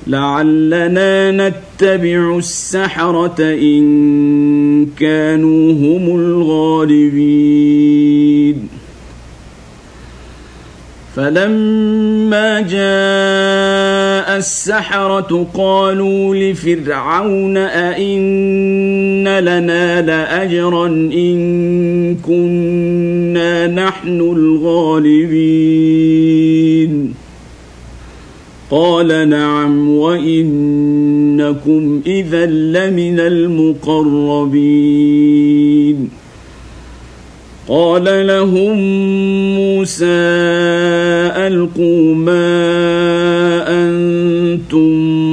لعلنا نتبع السحرة إن كانوا هم الغالبين فلما جاء السحرة قالوا لفرعون أئن لنا لأجرا إن كنا نحن الغالبين قال نعم وإنكم إذا لمن المقربين قال لهم موسى ألقوا ما أنتم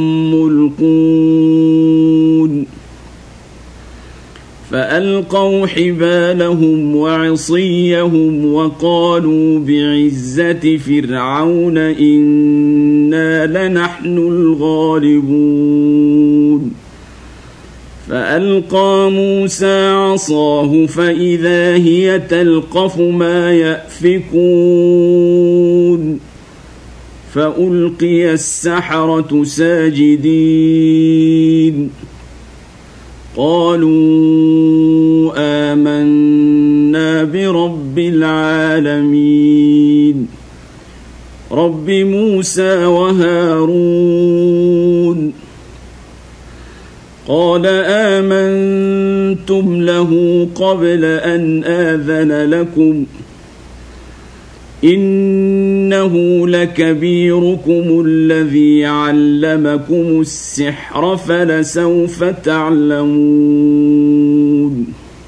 ملقون فألقوا حبالهم وعصيهم وقالوا بعزة فرعون إنا لنحن الغالبون فألقى موسى عصاه فإذا هي تلقف ما يأفكون فألقي السحرة ساجدين قالوا آمنا برب العالمين رب موسى وهارون قال آمنتم له قبل أن آذن لكم إنه لكبيركم الذي علمكم السحر فلسوف تعلمون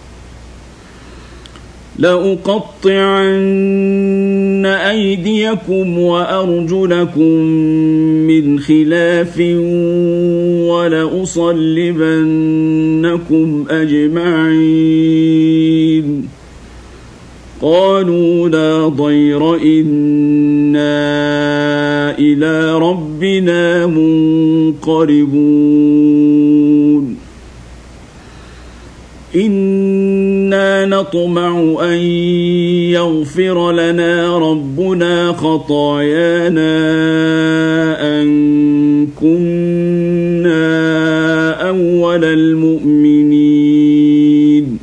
لأقطعن أيديكم وأرجلكم من خلاف ولأصلبنكم أجمعين قالوا لا ضير إنا إلى ربنا منقلبون إنا نطمع أن يغفر لنا ربنا خطايانا أن كنا أول المؤمنين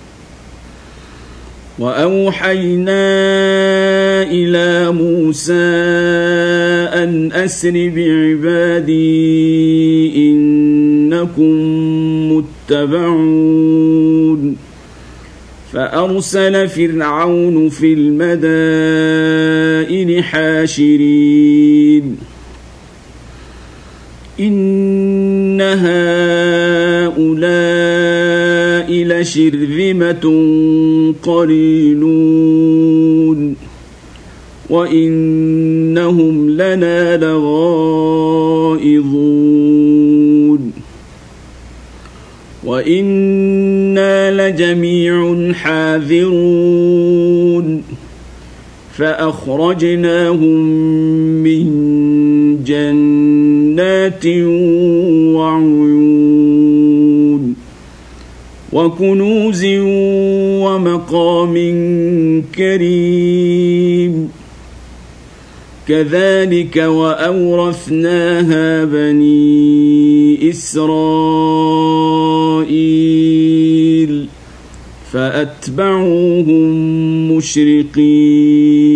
وأوحينا إلى موسى أن أسر بعبادي إنكم متبعون فأرسل فرعون في المدائن حاشرين إن هؤلاء لشرذمة قليلون وإنهم لنا لغائظون وإنا لجميع حاذرون فأخرجناهم من جنات وعيون وكنوز ومقام كريم كذلك وأورثناها بني إسرائيل فأتبعوهم مشرقين